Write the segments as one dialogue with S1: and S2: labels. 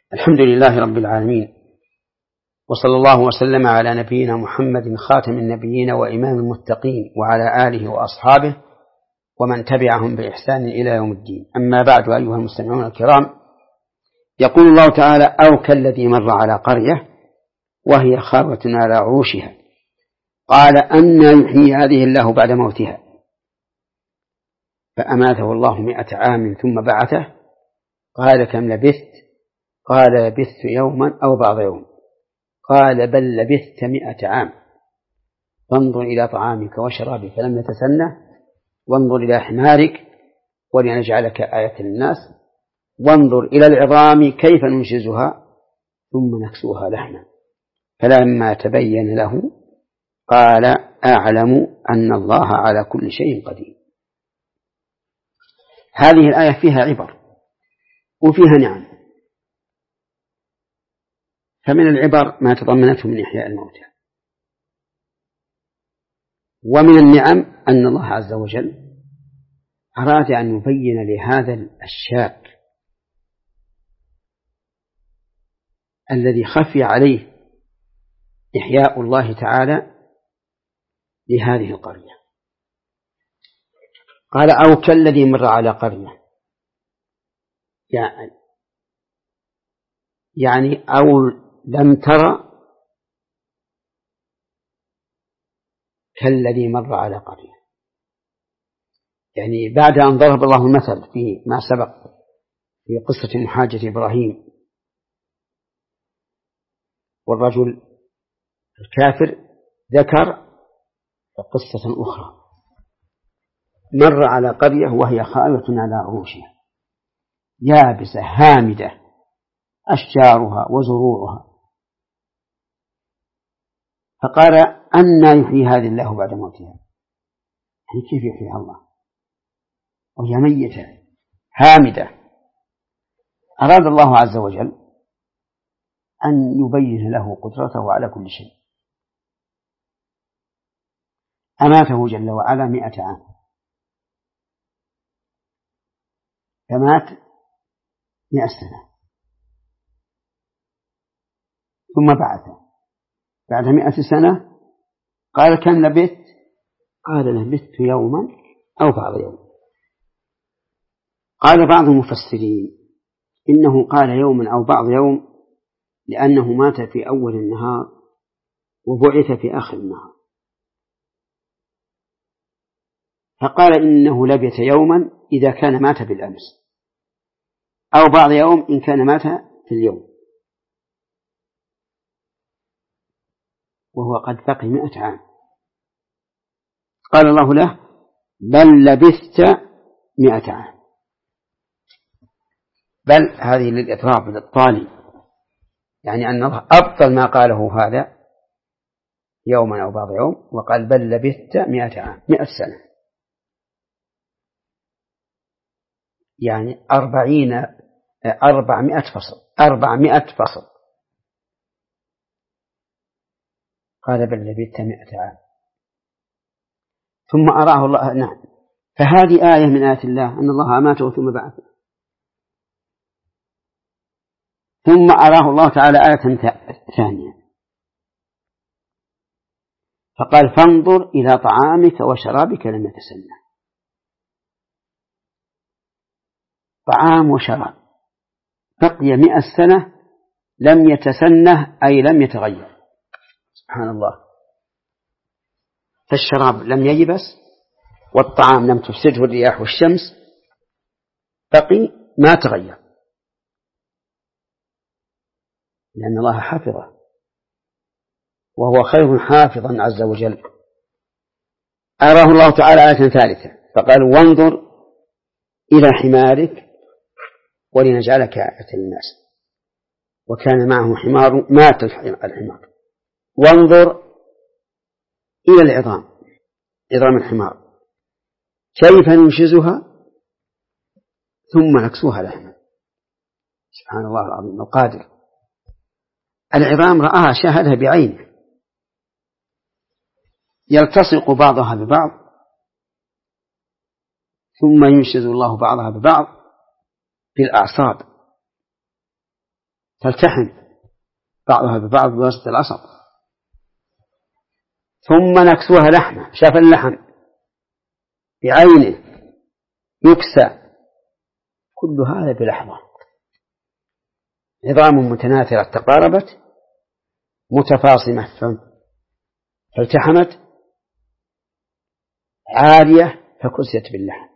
S1: الحمد لله رب العالمين، وصلى الله وسلم على نبينا محمد خاتم النبيين وإمام المتقين وعلى آله وأصحابه ومن تبعهم بإحسان إلى يوم الدين. أما بعد، أيها المستمعون الكرام، يقول الله تعالى: أو كالذي مر على قرية وهي خاوية على عروشها قال أنى يحيي هذه الله بعد موتها فأماته الله 100 عام ثم بعثه قال كم لبثت؟ قال لبثت يوما أو بعض يوم. قال بل لبثت 100 عام. فانظر إلى طعامك وشرابك لم يتسنه، وانظر إلى حمارك ولنجعلك آية للناس، وانظر إلى العظام كيف ننشزها ثم نكسوها لحما. فلما تبين له قال أعلم أن الله على كل شيء قدير. هذه الآية فيها عبر وفيها نعم. فمن العبر ما تضمنته من إحياء الموتى، ومن النعم أن الله عز وجل أراد أن يبين لهذا الشاب الذي خفي عليه إحياء الله تعالى لهذه القرية. قال أو كالذي مر على قرية، يعني أو لم ترى كالذي مر على قرية، يعني بعد أن ضرب الله المثل في ما سبق في قصة محاجة إبراهيم والرجل الكافر، ذكر قصة أخرى: مر على قرية وهي خاوية على عروشها يابسة هامدة أشجارها وزروعها فقال أنى يحيي هذه الله بعد موتها. يعني كيف يحييها الله وهي ميتة هامدة؟ أراد الله عز وجل أن يبين له قدرته على كل شيء. أماته جل وعلا 100 عام، فمات 100 سنة، ثم بعثه بعد 100 سنة. قال كم لبثت؟ قال لبثت يوما أو بعض يوم. قال بعض المفسرين إنه قال يوما أو بعض يوم لأنه مات في أول النهار وبعث في آخر النهار، فقال إنه لبث يوما إذا كان مات بالأمس، أو بعض يوم إن كان مات في اليوم، وهو قد بقي 100 عام. قال الله له بل لبثت 100 عام. بل هذه للإطراب للطالب، يعني أن الله أبطل ما قاله هذا يوما أو بعض يوم، وقال بل لبثت 100 عام، 100 سنة، يعني 400 فصل، 400 فصل. قال بل لبثت 100 عام ثم أراه الله. نعم، فهذه آية من آيات الله أن الله أماته ثم بعثه، ثم أراه الله تعالى آية ثانية فقال فانظر إلى طعامك وشرابك لم يتسنه. طعام وشراب بقي 100 سنة لم يتسنه، أي لم يتغير. سبحان الله. فالشراب لم ييبس والطعام لم تفسده الرياح والشمس، بقي ما تغير، لأن الله حافظه وهو خير حافظا عز وجل. أراه الله تعالى آية ثالثة فقال وانظر إلى حمارك ولنجعلك آية للناس. وكان معه حمار مات الحمار. وانظر إلى العظام، عظام الحمار كيف ننشزها ثم نكسوها لحما. سبحان الله العظيم القادر. العظام رآها شاهدها بعينه، يلتصق بعضها ببعض ثم ينشز الله بعضها ببعض في الأعصاب تلتحم بعضها ببعض بواسطة العصب، ثم نكسوها لحمة، شاف اللحم بعينه يكسى، كل هذا بلحظة، عظام متناثرة تقاربت متفاصمة فالتحمت، عالية فكسيت باللحم،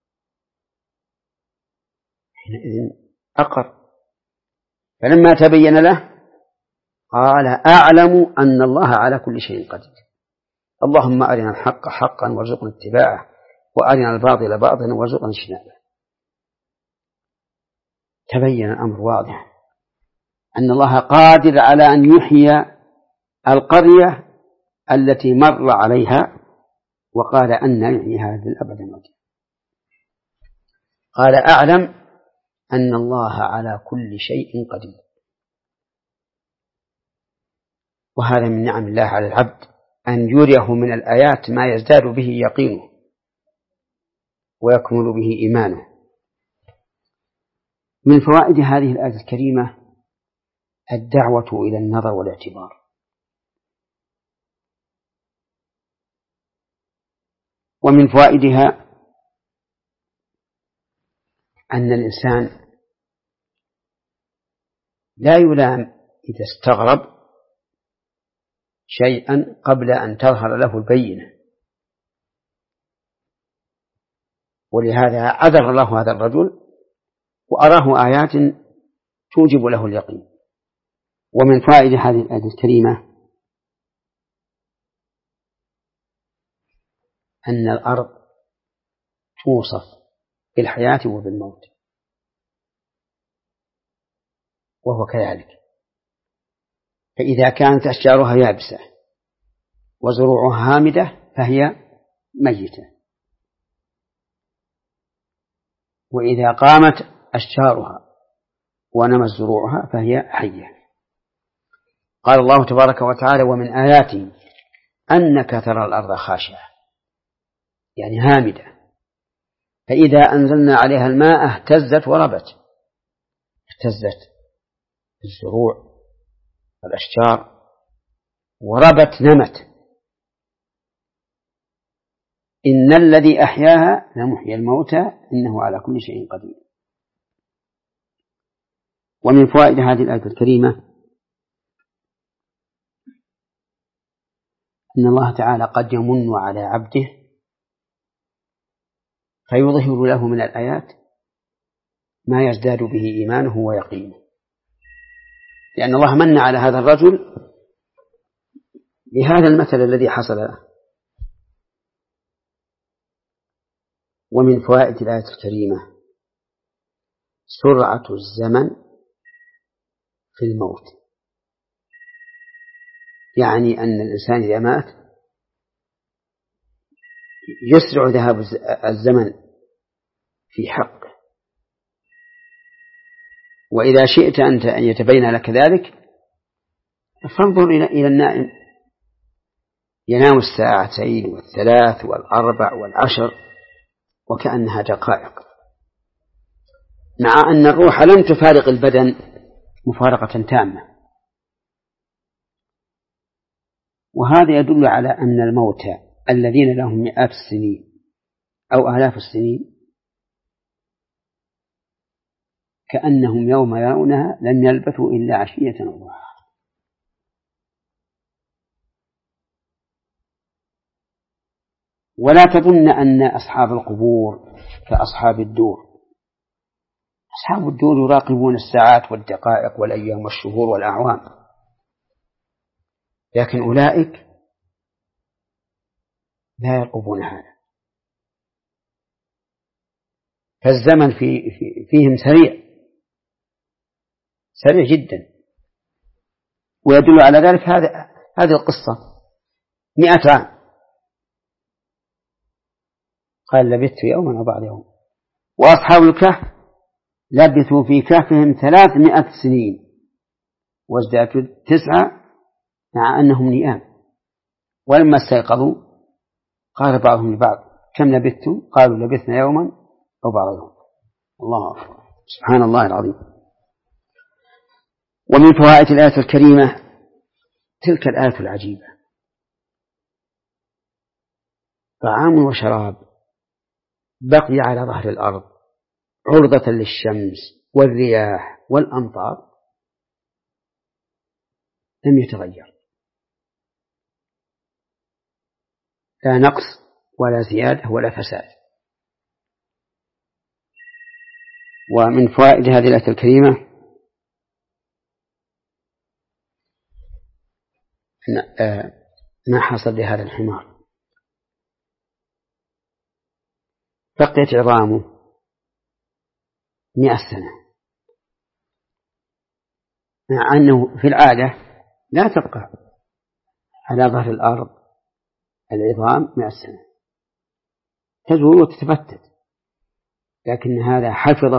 S1: حينئذ أقر. فلما تبين له قال أعلم أن الله على كل شيء قدير، اللهم أرنا الحق حقا وارزقنا اتباعه، وأرنا الباطل باطلا وارزقنا اجتنابه. تبين الأمر واضح أن الله قادر على أن يحيي القرية التي مر عليها، وقال أن يحيي هذه الأبد موتا. قال أعلم أن الله على كل شيء قدير. وهذا من نعم الله على العبد أن يريه من الآيات ما يزداد به يقينه ويكمل به إيمانه. من فوائد هذه الآية الكريمة الدعوة إلى النظر والاعتبار. ومن فوائدها أن الإنسان لا يلام إذا استغرب شيئا قبل أن تظهر له البينة، ولهذا عذر الله هذا الرجل وأراه آيات توجب له اليقين. ومن فوائد هذه الآية الكريمة أن الأرض توصف بالحياة وبالموت، وهو كذلك، فإذا كانت أشجارها يابسة وزروعها هامدة فهي ميتة، وإذا قامت أشجارها ونمت زروعها فهي حية. قال الله تبارك وتعالى ومن آياته أنك ترى الأرض خاشعة، يعني هامدة، فإذا أنزلنا عليها الماء اهتزت وربت، اهتزت الزروع والأشجار وربت نمت. إن الذي أحياها لمحيي الموتى إنه على كل شيء قدير. ومن فوائد هذه الآية الكريمة أن الله تعالى قد يمن على عبده فيظهر له من الآيات ما يزداد به إيمانه ويقينه، لأن الله من على هذا الرجل بهذا المثل الذي حصل له. ومن فوائد الآية الكريمة سرعة الزمن في الموت، يعني أن الإنسان إذا مات يسرع ذهاب الزمن في حقه. وإذا شئت أنت أن يتبين لك ذلك فانظر إلى النائم، ينام 2 و3 و4 و10 وكأنها دقائق، مع أن الروح لم تفارق البدن مفارقة تامة. وهذا يدل على أن الموتى الذين لهم مئات السنين أو آلاف السنين كأنهم يوم يرونها لم يلبثوا إلا عشية أو ضحاها. ولا تظن أن أصحاب القبور كأصحاب الدور. أصحاب الدور يراقبون الساعات والدقائق والأيام والشهور والأعوام، لكن أولئك لا يرقبون هذا، فالزمن فيهم سريع جدا. ويدل على ذلك هذه القصة 100 عام، قال لبثت يوما أو بعض يوم. وأصحاب الكهف لبثوا في كهفهم 300 سنين وازدادوا 9 مع أنهم نيام. ولما استيقظوا قال بعضهم لبعض كم لبثتم؟ قالوا لبثنا يوما أو بعض يوم. الله أكبر، سبحان الله العظيم. ومن فوائد الآية الكريمة تلك الآية العجيبة: طعام وشراب بقي على ظهر الأرض عرضة للشمس والرياح والأمطار لم يتغير، لا نقص ولا زيادة ولا فساد. ومن فوائد هذه الآية الكريمة ما حصل لهذا الحمار، بقيت عظامه 100 سنة، مع أنه في العادة لا تبقى على ظهر الأرض العظام 100 سنة، تزول وتتفتت، لكن هذا حفظه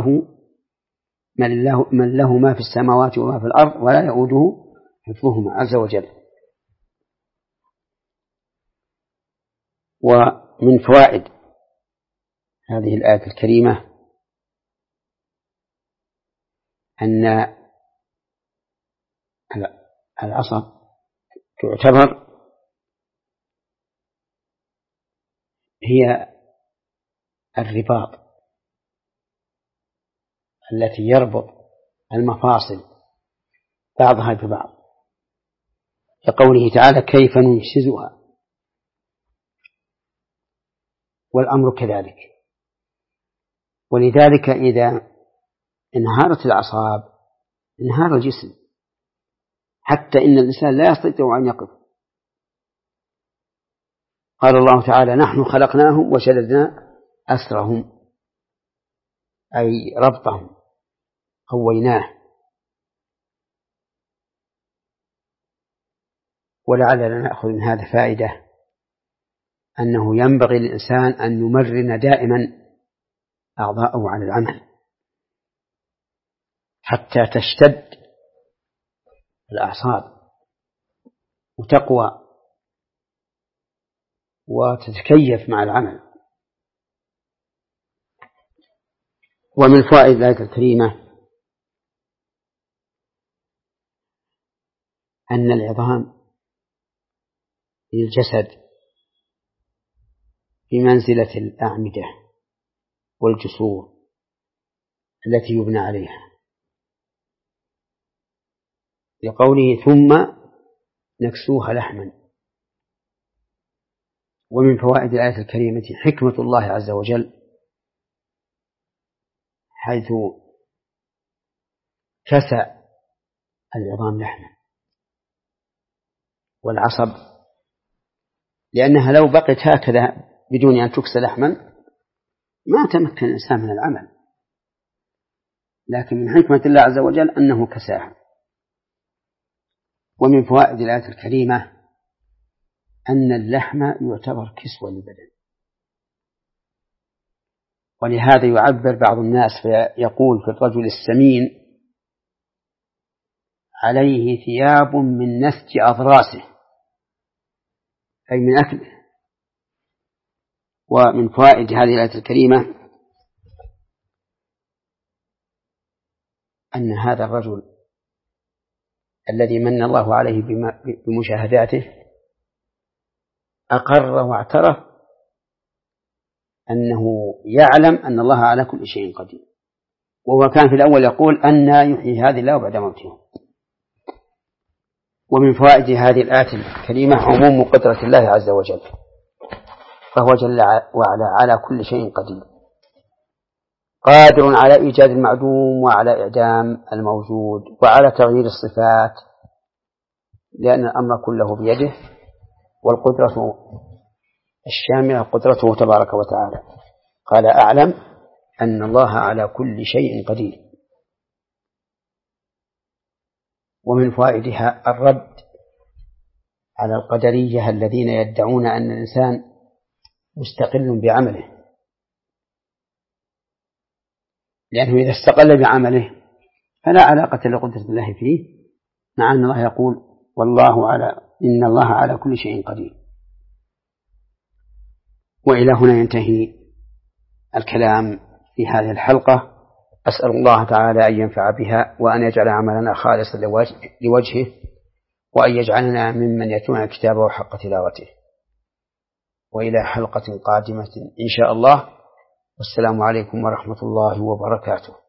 S1: من له ما في السماوات وما في الأرض ولا يؤوده حفظهما عز وجل. ومن فوائد هذه الآية الكريمة أن العصا تعتبر هي الرباط التي يربط المفاصل بعضها ببعض، كقوله تعالى: كيف ننشزها، والأمر كذلك. ولذلك إذا انهارت الأعصاب انهار الجسم، حتى إن الإنسان لا يستطيع أن يقف. قال الله تعالى: نحن خلقناهم وشددنا أسرهم، أي ربطهم قويناه. ولعلنا نأخذ من هذا فائدة أنه ينبغي للإنسان أن يمرن دائما أعضاءه على العمل حتى تشتد الأعصاب وتقوى وتتكيف مع العمل. ومن فوائد الآية الكريمة أن العظام للجسد بمنزلة الأعمدة والجسور التي يبنى عليها، لقوله: ثم نكسوها لحما. ومن فوائد الآية الكريمة حكمة الله عز وجل، حيث كسى العظام لحما والعصب، لأنها لو بقت هكذا بدون أن تكسى لحما ما تمكن الإنسان من العمل، لكن من حكمة الله عز وجل أنه كساها. ومن فوائد الآية الكريمة أن اللحم يعتبر كسوة للبدن، ولهذا يعبر بعض الناس فيقول في الرجل السمين: عليه ثياب من نسج أضراسه، أي من أكله. ومن فوائد هذه الآية الكريمة أن هذا الرجل الذي من الله عليه بمشاهداته أقر واعترف أنه يعلم أن الله على كل شيء قدير، وهو كان في الأول يقول: أنى يحيي هذه الله بعد موته. ومن فوائد هذه الآية الكريمة عموم قدرة الله عز وجل، فهو جل وعلا على كل شيء قدير، قادر على إيجاد المعدوم وعلى إعدام الموجود وعلى تغيير الصفات، لأن الأمر كله بيده، والقدرة الشاملة قدرته تبارك وتعالى. قال: أعلم أن الله على كل شيء قدير. ومن فوائدها الرد على القدرية الذين يدعون أن الإنسان مستقل بعمله، لأنه إذا استقل بعمله فلا علاقة لقدرة الله فيه، مع أن الله يقول: إن الله على كل شيء قدير. وإلى هنا ينتهي الكلام في هذه الحلقة. أسأل الله تعالى أن ينفع بها وأن يجعل عملنا خالصا لوجهه وأن يجعلنا ممن يتلون كتابه حق تلاوته. وإلى حلقة قادمة إن شاء الله، والسلام عليكم ورحمة الله وبركاته.